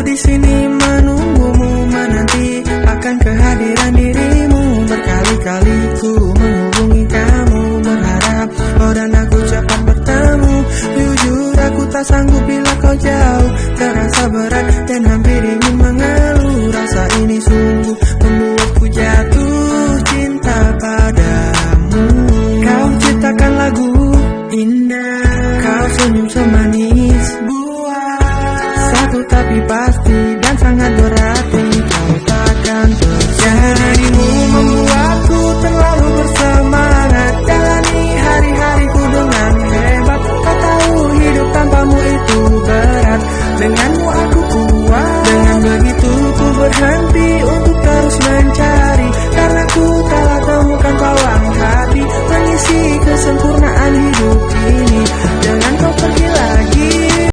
di sini menunggumu, menanti akan kehadiran dirimu. Berkali-kali ku menghubungi kamu, berharap kau dan aku cepat bertemu. Jujur aku tak sanggup bila kau jauh, terasa berat dan hampir ingin mengeluh. Rasa ini sungguh membuatku jatuh cinta padamu. Kau ciptakan lagu indah, kau senyum semanis buah satu tapi pasti dan sangat berarti. Kau takkan terjadimu membuatku terlalu bersemangat, jalani hari-hariku dengan hebat. Kau tahu hidup tanpamu itu berat, dengan